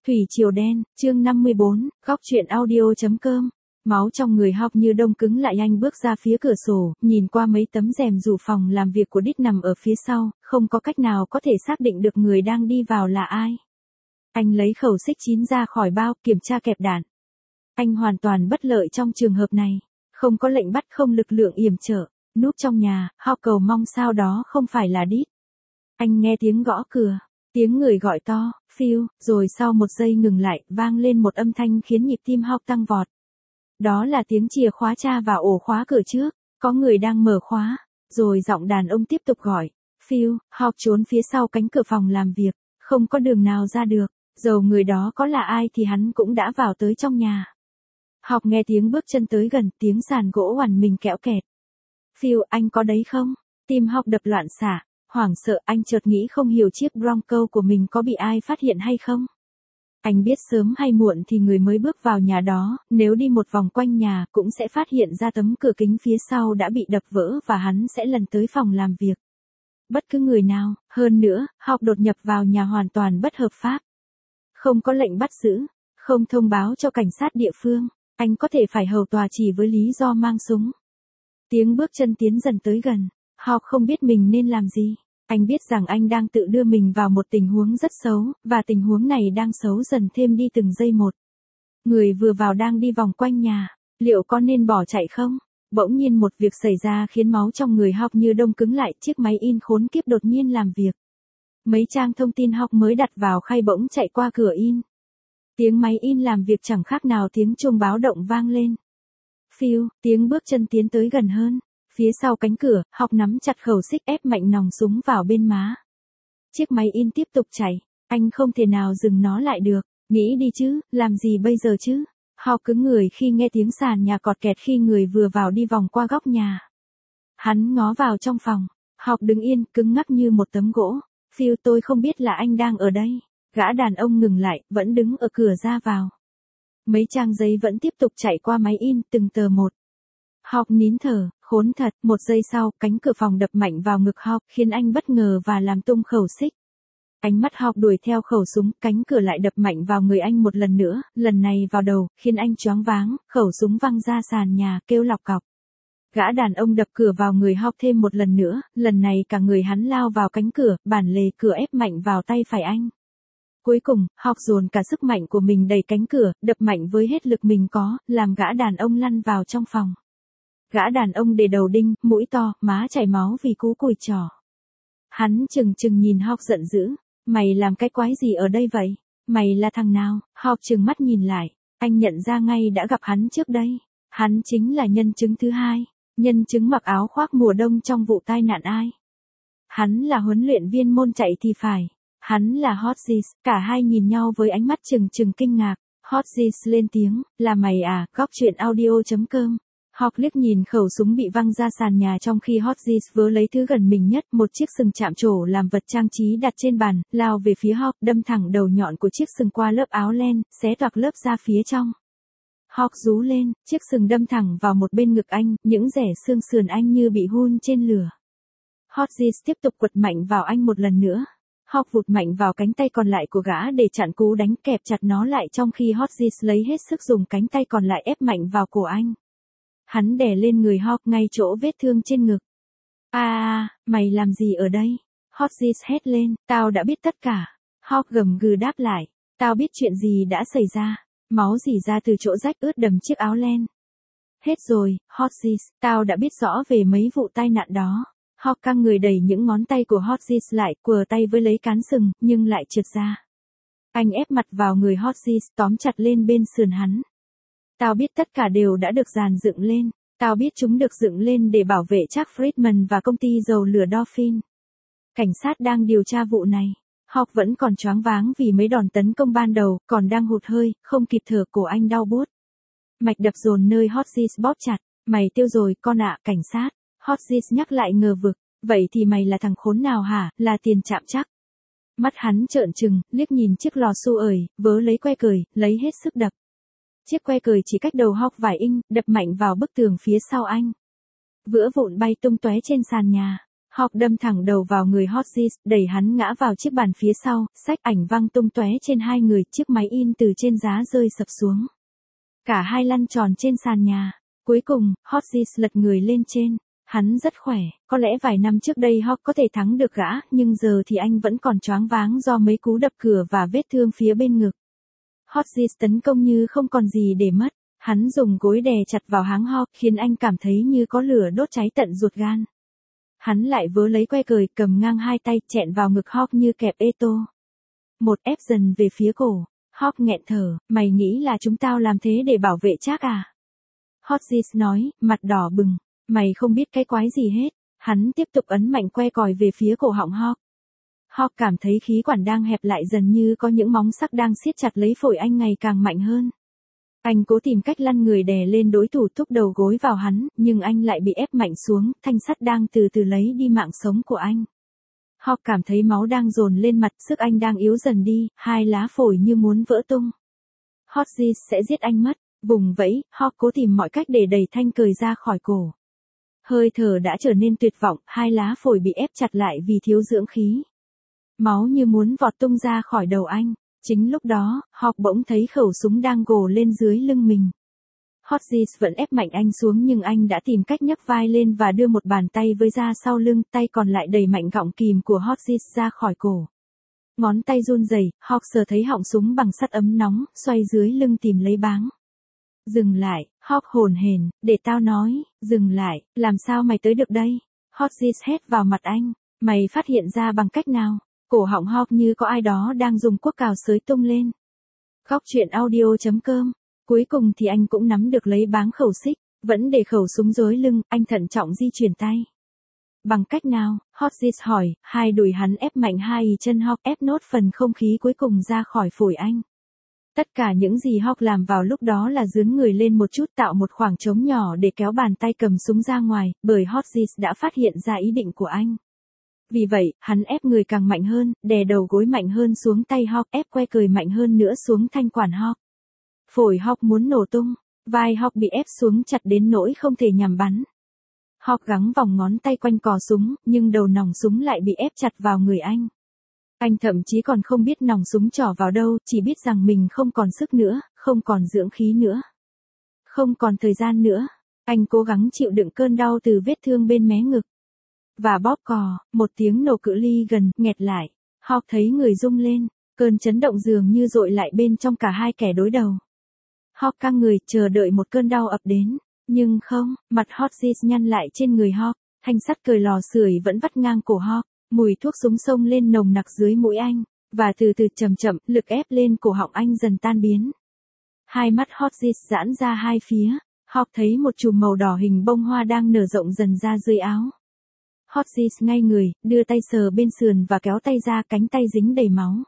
Thủy triều đen, chương 54, góc truyện audio.com. Máu trong người Hawk như đông cứng lại, anh bước ra phía cửa sổ, nhìn qua mấy tấm rèm rủ phòng làm việc của Đít nằm ở phía sau, không có cách nào có thể xác định được người đang đi vào là ai. Anh lấy khẩu xích 9 ra khỏi bao, kiểm tra kẹp đạn. Anh hoàn toàn bất lợi trong trường hợp này, không có lệnh bắt, không lực lượng yểm trợ, núp trong nhà, Hawk cầu mong sao đó không phải là Đít. Anh nghe tiếng gõ cửa. Tiếng người gọi to, Phil, rồi sau một giây ngừng lại, vang lên một âm thanh khiến nhịp tim Hawk tăng vọt. Đó là tiếng chìa khóa tra vào ổ khóa cửa trước, có người đang mở khóa, rồi giọng đàn ông tiếp tục gọi, Phil. Hawk trốn phía sau cánh cửa phòng làm việc, không có đường nào ra được, dầu người đó có là ai thì hắn cũng đã vào tới trong nhà. Hawk nghe tiếng bước chân tới gần, tiếng sàn gỗ oằn mình kẽo kẹt. Phil, anh có đấy không? Tim Hawk đập loạn xạ. Hoảng sợ, anh chợt nghĩ không hiểu chiếc Bronco của mình có bị ai phát hiện hay không. Anh biết sớm hay muộn thì người mới bước vào nhà đó, nếu đi một vòng quanh nhà cũng sẽ phát hiện ra tấm cửa kính phía sau đã bị đập vỡ và hắn sẽ lần tới phòng làm việc. Bất cứ người nào, hơn nữa, Hawk đột nhập vào nhà hoàn toàn bất hợp pháp. Không có lệnh bắt giữ, không thông báo cho cảnh sát địa phương, anh có thể phải hầu tòa chỉ với lý do mang súng. Tiếng bước chân tiến dần tới gần, Hawk không biết mình nên làm gì. Anh biết rằng anh đang tự đưa mình vào một tình huống rất xấu, và tình huống này đang xấu dần thêm đi từng giây một. Người vừa vào đang đi vòng quanh nhà, liệu có nên bỏ chạy không? Bỗng nhiên một việc xảy ra khiến máu trong người Hawk như đông cứng lại, chiếc máy in khốn kiếp đột nhiên làm việc. Mấy trang thông tin Hawk mới đặt vào khay bỗng chạy qua cửa in. Tiếng máy in làm việc chẳng khác nào tiếng chuông báo động vang lên. Phil, tiếng bước chân tiến tới gần hơn. Phía sau cánh cửa, Hawk nắm chặt khẩu xích, ép mạnh nòng súng vào bên má. Chiếc máy in tiếp tục chạy, anh không thể nào dừng nó lại được. Nghĩ đi chứ, làm gì bây giờ chứ? Hawk cứng người khi nghe tiếng sàn nhà cọt kẹt khi người vừa vào đi vòng qua góc nhà. Hắn ngó vào trong phòng, Hawk đứng yên, cứng ngắc như một tấm gỗ. Phil, tôi không biết là anh đang ở đây. Gã đàn ông ngừng lại, vẫn đứng ở cửa ra vào. Mấy trang giấy vẫn tiếp tục chạy qua máy in, từng tờ một. Hawk nín thở, khốn thật, một giây sau, cánh cửa phòng đập mạnh vào ngực Hawk, khiến anh bất ngờ và làm tung khẩu xích. Ánh mắt Hawk đuổi theo khẩu súng, cánh cửa lại đập mạnh vào người anh một lần nữa, lần này vào đầu, khiến anh choáng váng, khẩu súng văng ra sàn nhà, kêu lọc cọc. Gã đàn ông đập cửa vào người Hawk thêm một lần nữa, lần này cả người hắn lao vào cánh cửa, bản lề cửa ép mạnh vào tay phải anh. Cuối cùng, Hawk dồn cả sức mạnh của mình đẩy cánh cửa, đập mạnh với hết lực mình có, làm gã đàn ông lăn vào trong phòng. Gã đàn ông để đầu đinh, mũi to, má chảy máu vì cú cùi trỏ. Hắn chừng nhìn Hawk giận dữ. Mày làm cái quái gì ở đây vậy? Mày là thằng nào? Hawk trừng mắt nhìn lại. Anh nhận ra ngay đã gặp hắn trước đây. Hắn chính là nhân chứng thứ hai. Nhân chứng mặc áo khoác mùa đông trong vụ tai nạn ai? Hắn là huấn luyện viên môn chạy thì phải. Hắn là Hodges. Cả hai nhìn nhau với ánh mắt chừng kinh ngạc. Hodges lên tiếng. Là mày à? Góc truyện audio.com. Hawk liếc nhìn khẩu súng bị văng ra sàn nhà trong khi Hodges vớ lấy thứ gần mình nhất, một chiếc sừng chạm trổ làm vật trang trí đặt trên bàn, lao về phía Hawk, đâm thẳng đầu nhọn của chiếc sừng qua lớp áo len, xé toạc lớp da phía trong. Hawk rú lên, chiếc sừng đâm thẳng vào một bên ngực anh, những rẻ xương sườn anh như bị hun trên lửa. Hodges tiếp tục quật mạnh vào anh một lần nữa. Hawk vụt mạnh vào cánh tay còn lại của gã để chặn cú đánh, kẹp chặt nó lại trong khi Hodges lấy hết sức dùng cánh tay còn lại ép mạnh vào cổ anh. Hắn đè lên người Hawk ngay chỗ vết thương trên ngực. Mày làm gì ở đây? Hodges hét lên, tao đã biết tất cả. Hawk gầm gừ đáp lại, tao biết chuyện gì đã xảy ra. Máu rỉ ra từ chỗ rách ướt đầm chiếc áo len. Hết rồi, Hodges, tao đã biết rõ về mấy vụ tai nạn đó. Hawk căng người đẩy những ngón tay của Hodges lại, quờ tay với lấy cán sừng, nhưng lại trượt ra. Anh ép mặt vào người Hodges, tóm chặt lên bên sườn hắn. Tao biết tất cả đều đã được dàn dựng lên. Tao biết chúng được dựng lên để bảo vệ Chuck Friedman và công ty dầu lửa Dolphin. Cảnh sát đang điều tra vụ này. Hawk vẫn còn choáng váng vì mấy đòn tấn công ban đầu, còn đang hụt hơi, không kịp thở, cổ anh đau buốt. Mạch đập dồn nơi Hodges bóp chặt. Mày tiêu rồi con ạ, cảnh sát. Hodges nhắc lại ngờ vực. Vậy thì mày là thằng khốn nào hả? Là tiền chạm chắc. Mắt hắn trợn trừng, liếc nhìn chiếc lò xu ởi, vớ lấy que cời, lấy hết sức đập. Chiếc que cời chỉ cách đầu Hawk vài inch, đập mạnh vào bức tường phía sau anh. Vữa vụn bay tung tóe trên sàn nhà. Hawk đâm thẳng đầu vào người Hodges, đẩy hắn ngã vào chiếc bàn phía sau, xách ảnh văng tung tóe trên hai người, chiếc máy in từ trên giá rơi sập xuống. Cả hai lăn tròn trên sàn nhà. Cuối cùng, Hodges lật người lên trên. Hắn rất khỏe, có lẽ vài năm trước đây Hawk có thể thắng được gã, nhưng giờ thì anh vẫn còn choáng váng do mấy cú đập cửa và vết thương phía bên ngực. Hodges tấn công như không còn gì để mất. Hắn dùng gối đè chặt vào háng Hawk, khiến anh cảm thấy như có lửa đốt cháy tận ruột gan. Hắn lại vớ lấy que cời, cầm ngang hai tay, chẹn vào ngực Hawk như kẹp ê tô. Một ép dần về phía cổ. Hawk nghẹn thở, mày nghĩ là chúng tao làm thế để bảo vệ Jack à? Hodges nói, mặt đỏ bừng. Mày không biết cái quái gì hết. Hắn tiếp tục ấn mạnh que còi về phía cổ họng Hawk. Hawk cảm thấy khí quản đang hẹp lại dần, như có những móng sắc đang siết chặt lấy phổi anh ngày càng mạnh hơn. Anh cố tìm cách lăn người đè lên đối thủ, thúc đầu gối vào hắn, nhưng anh lại bị ép mạnh xuống, thanh sắt đang từ từ lấy đi mạng sống của anh. Hawk cảm thấy máu đang dồn lên mặt, sức anh đang yếu dần đi, hai lá phổi như muốn vỡ tung. Hodges sẽ giết anh mất. Vùng vẫy, Hawk cố tìm mọi cách để đẩy thanh cời ra khỏi cổ. Hơi thở đã trở nên tuyệt vọng, hai lá phổi bị ép chặt lại vì thiếu dưỡng khí. Máu như muốn vọt tung ra khỏi đầu anh. Chính lúc đó, Hawk bỗng thấy khẩu súng đang gồ lên dưới lưng mình. Hodges vẫn ép mạnh anh xuống, nhưng anh đã tìm cách nhấc vai lên và đưa một bàn tay với ra sau lưng, tay còn lại đẩy mạnh gọng kìm của Hodges ra khỏi cổ. Ngón tay run rẩy, Hawk sờ thấy họng súng bằng sắt ấm nóng, xoay dưới lưng tìm lấy báng. Dừng lại, Hawk hồn hển, để tao nói, dừng lại, làm sao mày tới được đây? Hodges hét vào mặt anh, mày phát hiện ra bằng cách nào? Cổ họng Hawk như có ai đó đang dùng cuốc cào xới tung lên. Góc truyện audio.com. Cuối cùng thì anh cũng nắm được lấy báng khẩu xích, vẫn để khẩu súng dưới lưng, anh thận trọng di chuyển tay. Bằng cách nào? Hodges hỏi, hai đùi hắn ép mạnh hai chân Hawk, ép nốt phần không khí cuối cùng ra khỏi phổi anh. Tất cả những gì Hawk làm vào lúc đó là dướn người lên một chút, tạo một khoảng trống nhỏ để kéo bàn tay cầm súng ra ngoài, bởi Hodges đã phát hiện ra ý định của anh. Vì vậy, hắn ép người càng mạnh hơn, đè đầu gối mạnh hơn xuống tay Hawk, ép que cời mạnh hơn nữa xuống thanh quản Hawk. Phổi Hawk muốn nổ tung, vai Hawk bị ép xuống chặt đến nỗi không thể nhằm bắn. Hawk gắng vòng ngón tay quanh cò súng, nhưng đầu nòng súng lại bị ép chặt vào người anh. Anh thậm chí còn không biết nòng súng trỏ vào đâu, chỉ biết rằng mình không còn sức nữa, không còn dưỡng khí nữa. Không còn thời gian nữa. Anh cố gắng chịu đựng cơn đau từ vết thương bên mé ngực. Và bóp cò, một tiếng nổ cự ly gần, nghẹt lại. Hawk thấy người rung lên, cơn chấn động dường như dội lại bên trong cả hai kẻ đối đầu. Hawk căng người, chờ đợi một cơn đau ập đến. Nhưng không, mặt Hodges nhăn lại trên người Hawk, thanh sắt cời lò sưởi vẫn vắt ngang cổ Hawk, mùi thuốc súng xông lên nồng nặc dưới mũi anh, và từ từ chậm chậm, lực ép lên cổ họng anh dần tan biến. Hai mắt Hodges giãn ra hai phía, Hawk thấy một chùm màu đỏ hình bông hoa đang nở rộng dần ra dưới áo. Hodges ngay người, đưa tay sờ bên sườn và kéo tay ra, cánh tay dính đầy máu.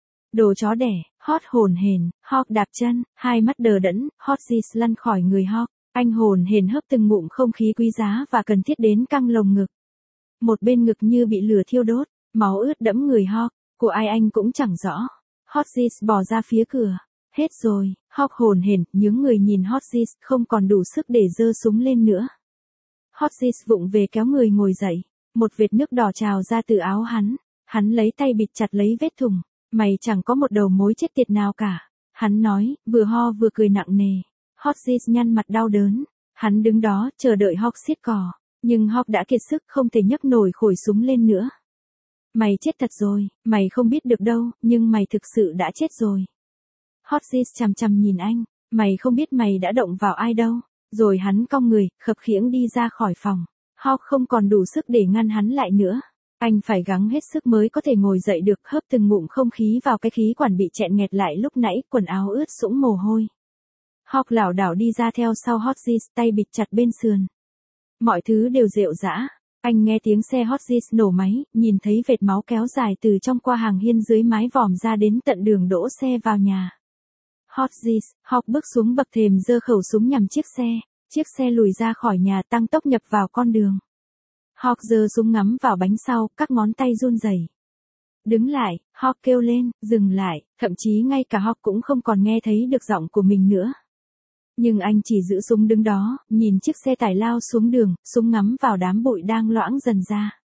Đồ chó đẻ, Hawk hồn hển, Hawk đạp chân, hai mắt đờ đẫn, Hodges lăn khỏi người Hawk, anh hồn hển hớp từng ngụm không khí quý giá và cần thiết đến căng lồng ngực. Một bên ngực như bị lửa thiêu đốt, máu ướt đẫm người Hawk, của ai anh cũng chẳng rõ. Hodges bò ra phía cửa. Hết rồi, Hawk hồn hển, nhướng người nhìn Hodges, không còn đủ sức để giơ súng lên nữa. Hodges vụng về kéo người ngồi dậy, một vệt nước đỏ trào ra từ áo hắn lấy tay bịt chặt lấy vết thủng. Mày chẳng có một đầu mối chết tiệt nào cả. Hắn nói, vừa ho vừa cười nặng nề. Hodges nhăn mặt đau đớn. Hắn đứng đó, chờ đợi Hawk siết cò. Nhưng Hawk đã kiệt sức, không thể nhấc nổi khổi súng lên nữa. Mày chết thật rồi, mày không biết được đâu, nhưng mày thực sự đã chết rồi. Hodges chằm chằm nhìn anh, mày không biết mày đã động vào ai đâu. Rồi hắn cong người, khập khiễng đi ra khỏi phòng. Hawk không còn đủ sức để ngăn hắn lại nữa. Anh phải gắng hết sức mới có thể ngồi dậy được, hớp từng ngụm không khí vào cái khí quản bị chẹn nghẹt lại lúc nãy, quần áo ướt sũng mồ hôi. Hawk lảo đảo đi ra theo sau Hodges, tay bịt chặt bên sườn. Mọi thứ đều rệu rã. Anh nghe tiếng xe Hodges nổ máy, nhìn thấy vệt máu kéo dài từ trong qua hàng hiên dưới mái vòm ra đến tận đường đỗ xe vào nhà. Hodges, Hawk bước xuống bậc thềm giơ khẩu súng nhằm chiếc xe lùi ra khỏi nhà, tăng tốc nhập vào con đường. Hawk giơ súng ngắm vào bánh sau, các ngón tay run rẩy. Đứng lại, Hawk kêu lên, dừng lại, thậm chí ngay cả Hawk cũng không còn nghe thấy được giọng của mình nữa. Nhưng anh chỉ giữ súng đứng đó, nhìn chiếc xe tải lao xuống đường, súng ngắm vào đám bụi đang loãng dần ra.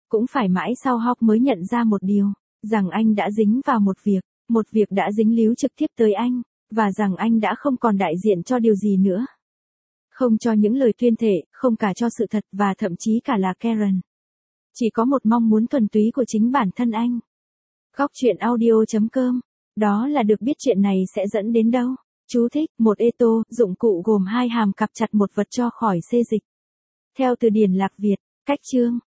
Cũng phải mãi sau Hawk mới nhận ra một điều, rằng anh đã dính vào một việc đã dính líu trực tiếp tới anh, và rằng anh đã không còn đại diện cho điều gì nữa. Không cho những lời tuyên thệ, không cả cho sự thật và thậm chí cả là Karen. Chỉ có một mong muốn thuần túy của chính bản thân anh. Góc truyện audio.com. Đó là được biết chuyện này sẽ dẫn đến đâu. Chú thích, một ê tô, dụng cụ gồm hai hàm cặp chặt một vật cho khỏi xê dịch. Theo từ điển Lạc Việt, cách chương.